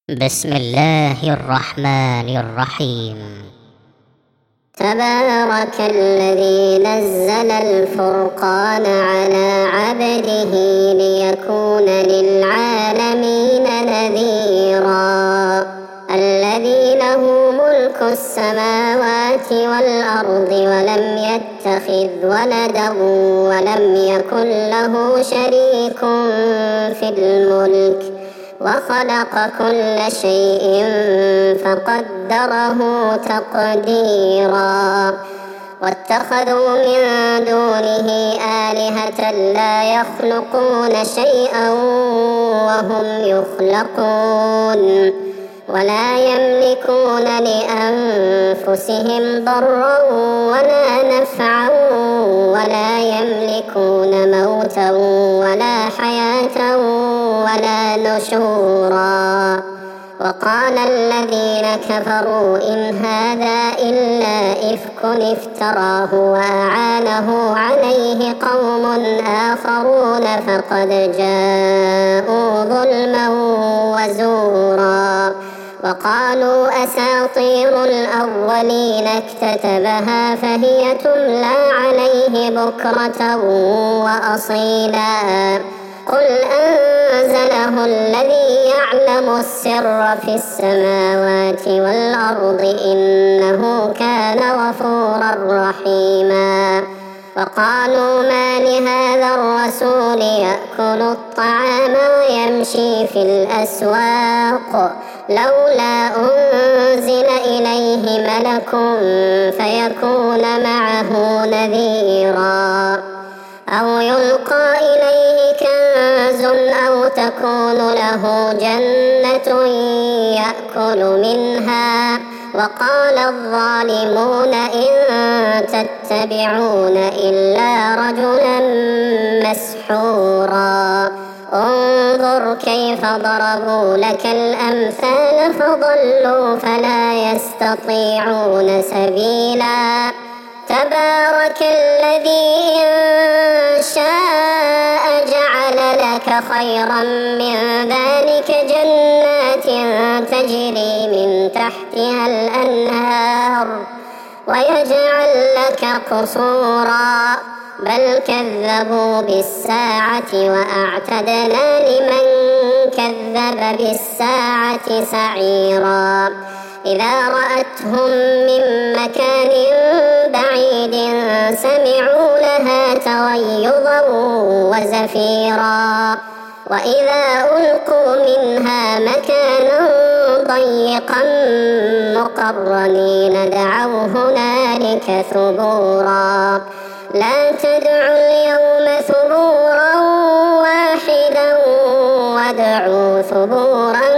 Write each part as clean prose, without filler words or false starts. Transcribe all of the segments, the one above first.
بسم الله الرحمن الرحيم. تبارك الذي نزل الفرقان على عبده ليكون للعالمين نذيرا. الذي له ملك السماوات والأرض ولم يتخذ ولدا ولم يكن له شريك في الملك وخلق كل شيء فقدره تقديرا. واتخذوا من دونه آلهة لا يخلقون شيئا وهم يخلقون ولا يملكون لأنفسهم ضرا ولا نفعا ولا يملكون موتا ولا حياة ولا نشورا. وقال الذين كفروا إن هذا إلا إفك افتراه وأعانه عليه قوم آخرون فقد جاءوا ظلما وزورا. وقالوا أساطير الأولين اكتتبها فهي تملى عليه بكرة وأصيلا. قل أنزله الذي يعلم السر في السماوات والأرض إنه كان غفورا رحيما. وقالوا ما لهذا الرسول يأكل الطعام ويمشي في الأسواق لولا أنزل إليه ملك فيكون معه نذيرا أو يلقى إليه كنز أو تكون له جنة يأكل منها. وقال الظالمون إن تتبعون إلا رجلا مسحورا. انظر كيف ضربوا لك الأمثال فضلوا فلا يستطيعون سبيلا. تبارك الذي إن شاء جعل لك خيرا من ذلك جنات تجري من تحتها الأنهار ويجعل لك قصورا بل كذبوا بالساعة وأعتدنا لمن كذب بالساعة سعيرا. إذا رأتهم من مكان بعيد سمعوا لها تغيظا وزفيرا. وإذا ألقوا منها مكانا ضيقا مقرنين دعوا هنالك ثبورا. لا تدعوا اليوم ثبورا واحدا وادعوا ثبورا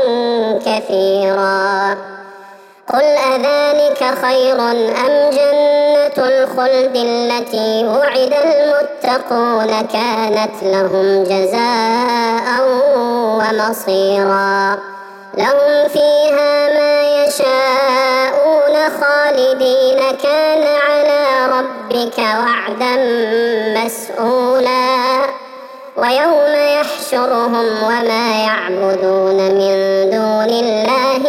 كثيرا. قل أذلك خير أم جنة الخلد التي وعد المتقون كانت لهم جزاء ومصيرا. لهم فيها ما يشاءون خالدين كان على ربك وعدا مسئولا. ويوم يحشرهم وما يعبدون من دون الله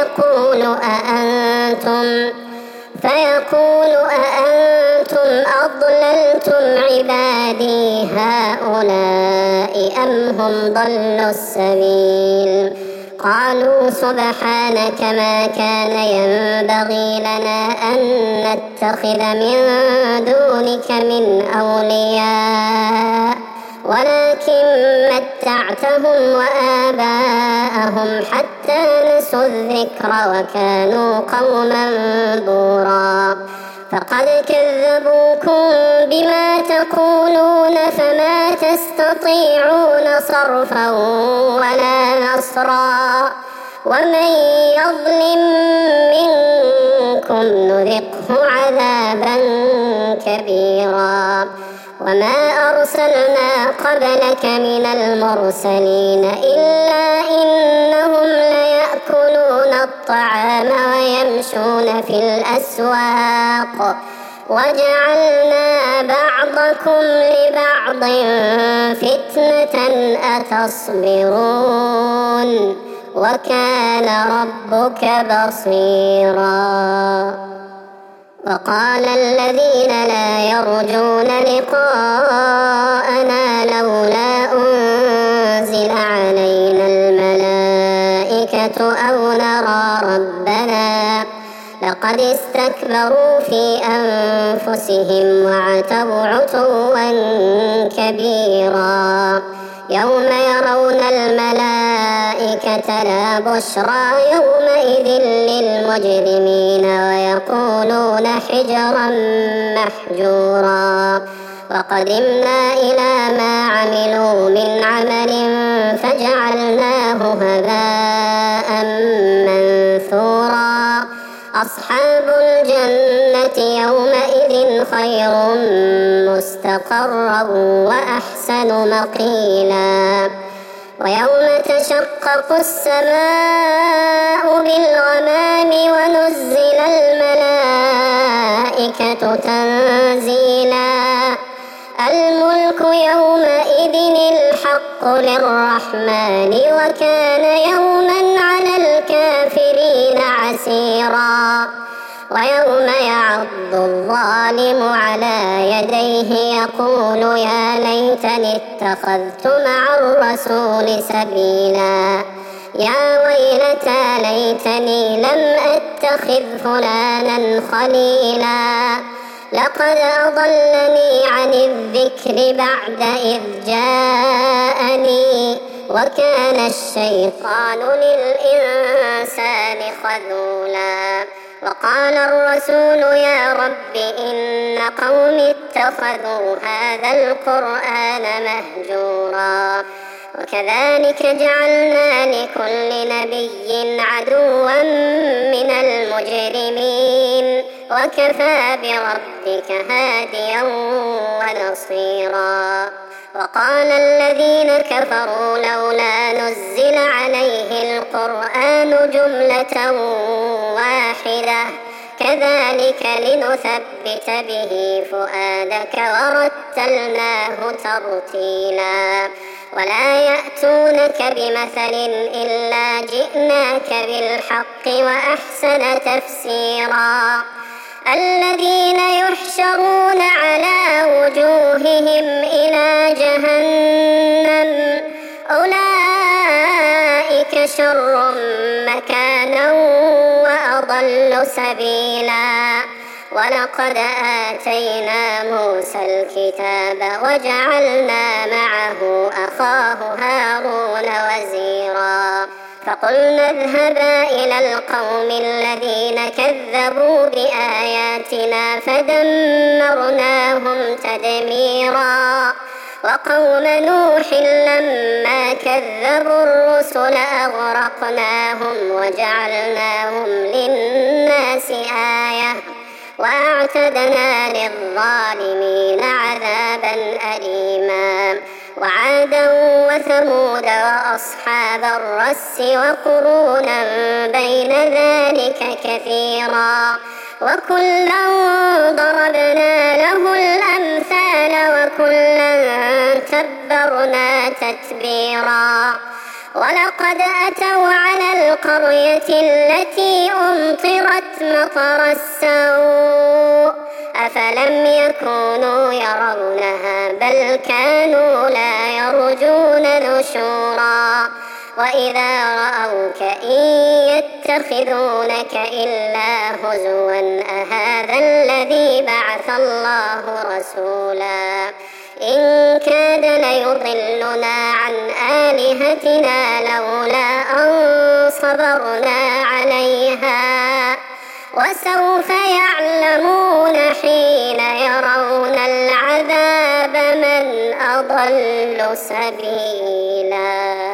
فيقول أأنتم أضللتم عبادي هؤلاء أم هم ضلوا السبيل. قالوا سبحانك ما كان ينبغي لنا أن نتخذ من دونك من أولياء ولكن متعتهم وآباءهم حتى نسوا الذكر وكانوا قوما بورا. فقد كذبوكم بما تقولون فما تستطيعون صرفا ولا نصرا. ومن يظلم منكم نذقه عذابا كبيرا. وما أرسلنا قبلك من المرسلين إلا إنهم ليأكلون الطعام ويمشون في الأسواق وجعلنا بعضكم لبعض فتنة أتصبرون وكان ربك بصيرا. وقال الذين لا يرجون لقاءنا لولا أنزل علينا الملائكة أو نرى ربنا لقد استكبروا في أنفسهم وعتوا عتوا كبيرا. يوم يرون الملائكة لا بشرى يومئذ للمجرمين ويقولون حجرا محجورا. وقدمنا إلى ما عملوا من عمل فجعلناه هباء منثورا. أصحاب الجنة يومئذ خير مستقرا وأحسن مقيلا. ويوم تشقق السماء بالغمام ونزل الملائكة تنزيلا. الملك يومئذ الحق للرحمن وكان يوما على الكافرين عسيرا. ويوم يعض الظالم على يديه يقول يا ليتني اتخذت مع الرسول سبيلا. يا ويلتى ليتني لم أتخذ فلانا خليلا. لقد أضلني عن الذكر بعد إذ جاءني وكان الشيطان للإنسان خذولا. وقال الرسول يا رب إن قومي اتخذوا هذا القرآن مهجورا. وكذلك جعلنا لكل نبي عدوا من المجرمين وكفى بربك هاديا ونصيرا. وقال الذين كفروا لولا نزل عليه القرآن جملة واحدة كذلك لنثبت به فؤادك ورتلناه ترتيلا. ولا يأتونك بمثل إلا جئناك بالحق وأحسن تفسيرا. الذين يحشرون على وجوههم إلى جهنم أولئك شر مكانا وأضل سبيلا. ولقد آتينا موسى الكتاب وجعلنا معه أخاه هارون وزيرا. فقلنا اذهبا إلى القوم الذين كذبوا بآياتنا فدمرناهم تدميرا. وقوم نوح لما كذبوا الرسل أغرقناهم وجعلناهم للناس آية وأعتدنا للظالمين عذابا أليما. وعادا وثمود وأصحاب الرس وقرونا بين ذلك كثيرا. وكلا ضربنا له الأمثال وكلا تبرنا تتبيرا. ولقد أتوا على القرية التي أمطرت مطر السوء أفلم يكونوا يرونها بل كانوا لا يرجون نشورا. وإذا رأوك إن يتخذونك إلا هزوا أهذا الذي بعث الله رسولا. إن كاد ليضلنا عن آلهتنا لولا أن صبرنا عليها وسوف يعلمون حين يرون العذاب من أضل سبيلا.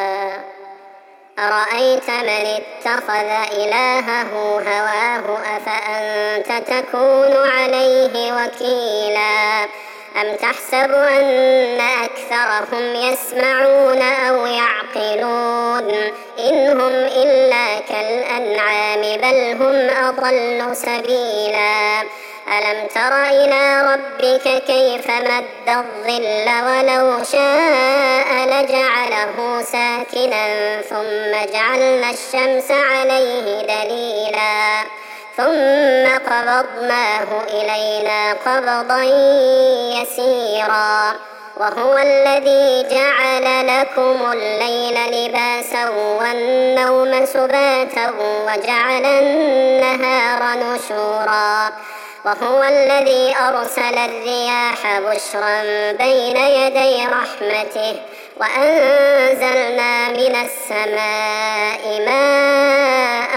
أرأيت من اتخذ إلهه هواه أفأنت تكون عليه وكيلا. أم تحسب أن أكثرهم يسمعون أو يعقلون إن هم إلا كالأنعام بل هم أضل سبيلا. ألم تر إلى ربك كيف مد الظل ولو شاء لجعله ساكنا ثم جعلنا الشمس عليه دليلا ثم قبضناه إلينا قبضا يسيرا وهو الذي جعل لكم الليل لباسا والنوم سباتا وجعل النهار نشورا وهو الذي أرسل الرياح بشرا بين يدي رحمته وأنزلنا من السماء ماء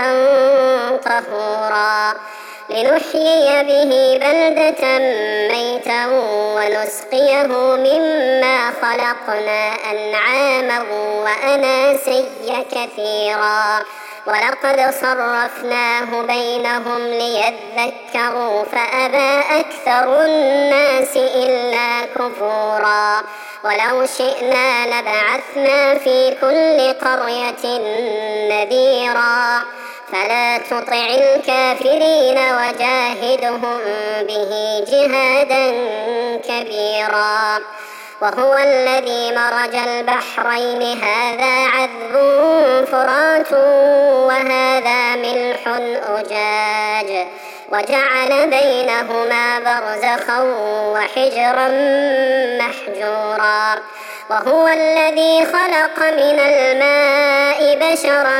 طهورا لنحيي به بلدة ميتا ونسقيه مما خلقنا أنعاما وأناسيا كثيرا ولقد صرفناه بينهم ليذكروا فأبى أكثر الناس إلا كفورا ولو شئنا لبعثنا في كل قرية نذيرا فلا تطع الكافرين وجاهدهم به جهادا كبيرا وهو الذي مرج البحرين هذا عذب فرات وهذا ملح أجاج وجعل بينهما برزخا وحجرا محجورا وهو الذي خلق من الماء بشرا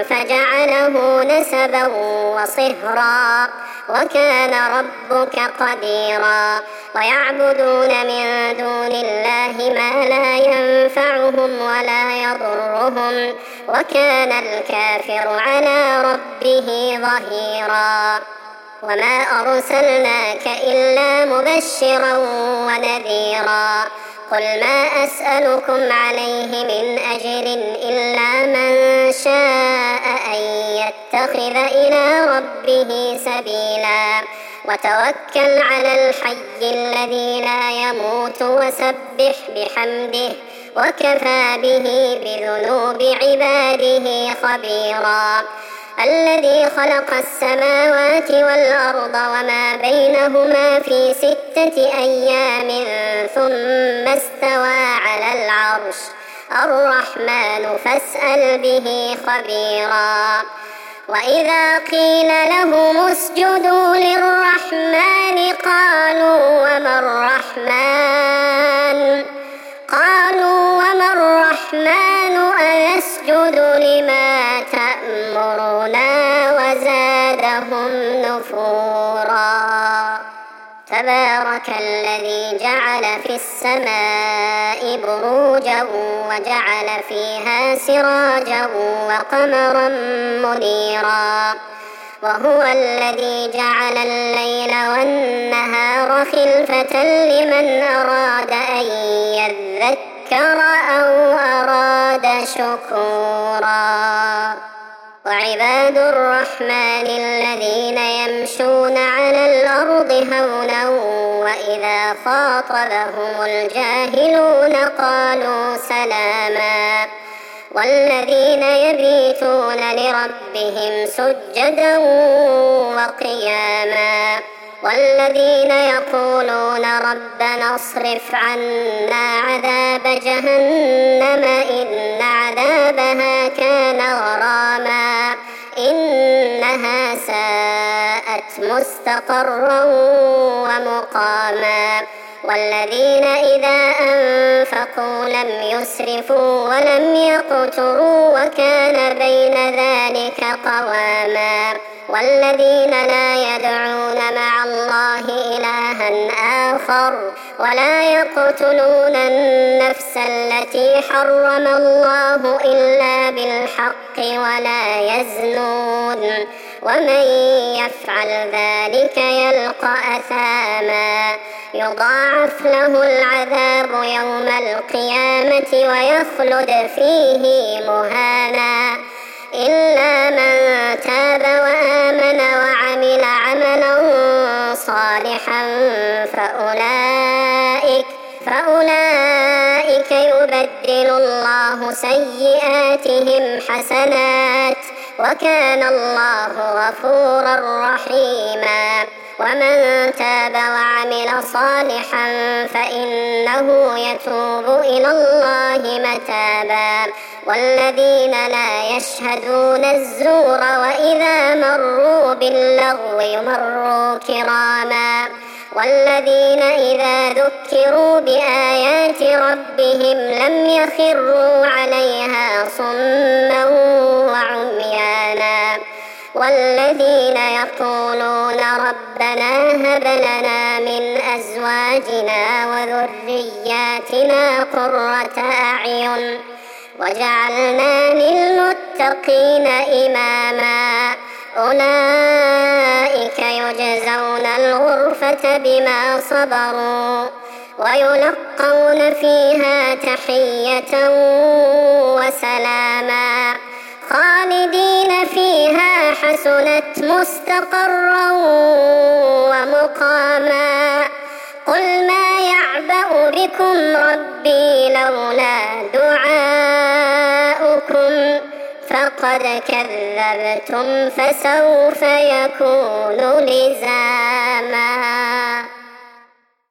فجعله نسبا وصهرا وكان ربك قديرا ويعبدون من دون الله ما لا ينفعهم ولا يضرهم وكان الكافر على ربه ظهيرا وما أرسلناك إلا مبشرا ونذيرا قل ما أسألكم عليه من أجر إلا من شاء أن يتخذ إلى ربه سبيلا وتوكل على الحي الذي لا يموت وسبح بحمده وكفى به بذنوب عباده خبيرا الذي خلق السماوات والأرض وما بينهما في 6 أيام ثم استوى على العرش الرحمن فاسأل به خبيرا وإذا قيل لهم اسجدوا للرحمن قالوا وما الرحمن أنسجد لما تأمرنا وزادهم نفورا تبارك الذي جعل في السماء بروجا وجعل فيها سراجا وقمرا منيرا وهو الذي جعل الليل والنهار خلفة لمن أراد أن يذكر أو أراد شكورا وعباد الرحمن الذين يمشون على الأرض هونا وإذا خاطبهم الجاهلون قالوا سلاما والذين يبيتون لربهم سجدا وقياما والذين يقولون ربنا اصرف عنا عذاب جهنم إن عذابها كان غراما إنها ساءت مستقرا ومقاما والذين إذا أنفقوا لم يسرفوا ولم يقتروا وكان بين ذلك قواما والذين لا يدعون مع الله إلها آخر ولا يقتلون النفس التي حرم الله إلا بالحق ولا يزنون ومن يفعل ذلك يلقى أثاما يضاعف له العذاب يوم القيامة ويخلد فيه مهانا إلا من تاب وآمن وعمل عملا صالحا فأولئك يبدل الله سيئاتهم حسنات وكان الله غفورا رحيما ومن تاب وعمل صالحا فإنه يتوب إلى الله متابا والذين لا يشهدون الزور وإذا مروا باللغو مروا كراما والذين إذا ذكروا بآيات ربهم لم يخروا عليها صما وعميانا والذين يقولون ربنا هب لنا من أزواجنا وذرياتنا قرة أعين وجعلنا للمتقين إماما أولئك يجزون الغرفة بما صبروا ويلقون فيها تحية وسلاما خالدين فيها حسنت مستقرا ومقاما قل ما يعبأ بكم ربي لولا دعاؤكم فقد كذبتم فسوف يكون لزاما.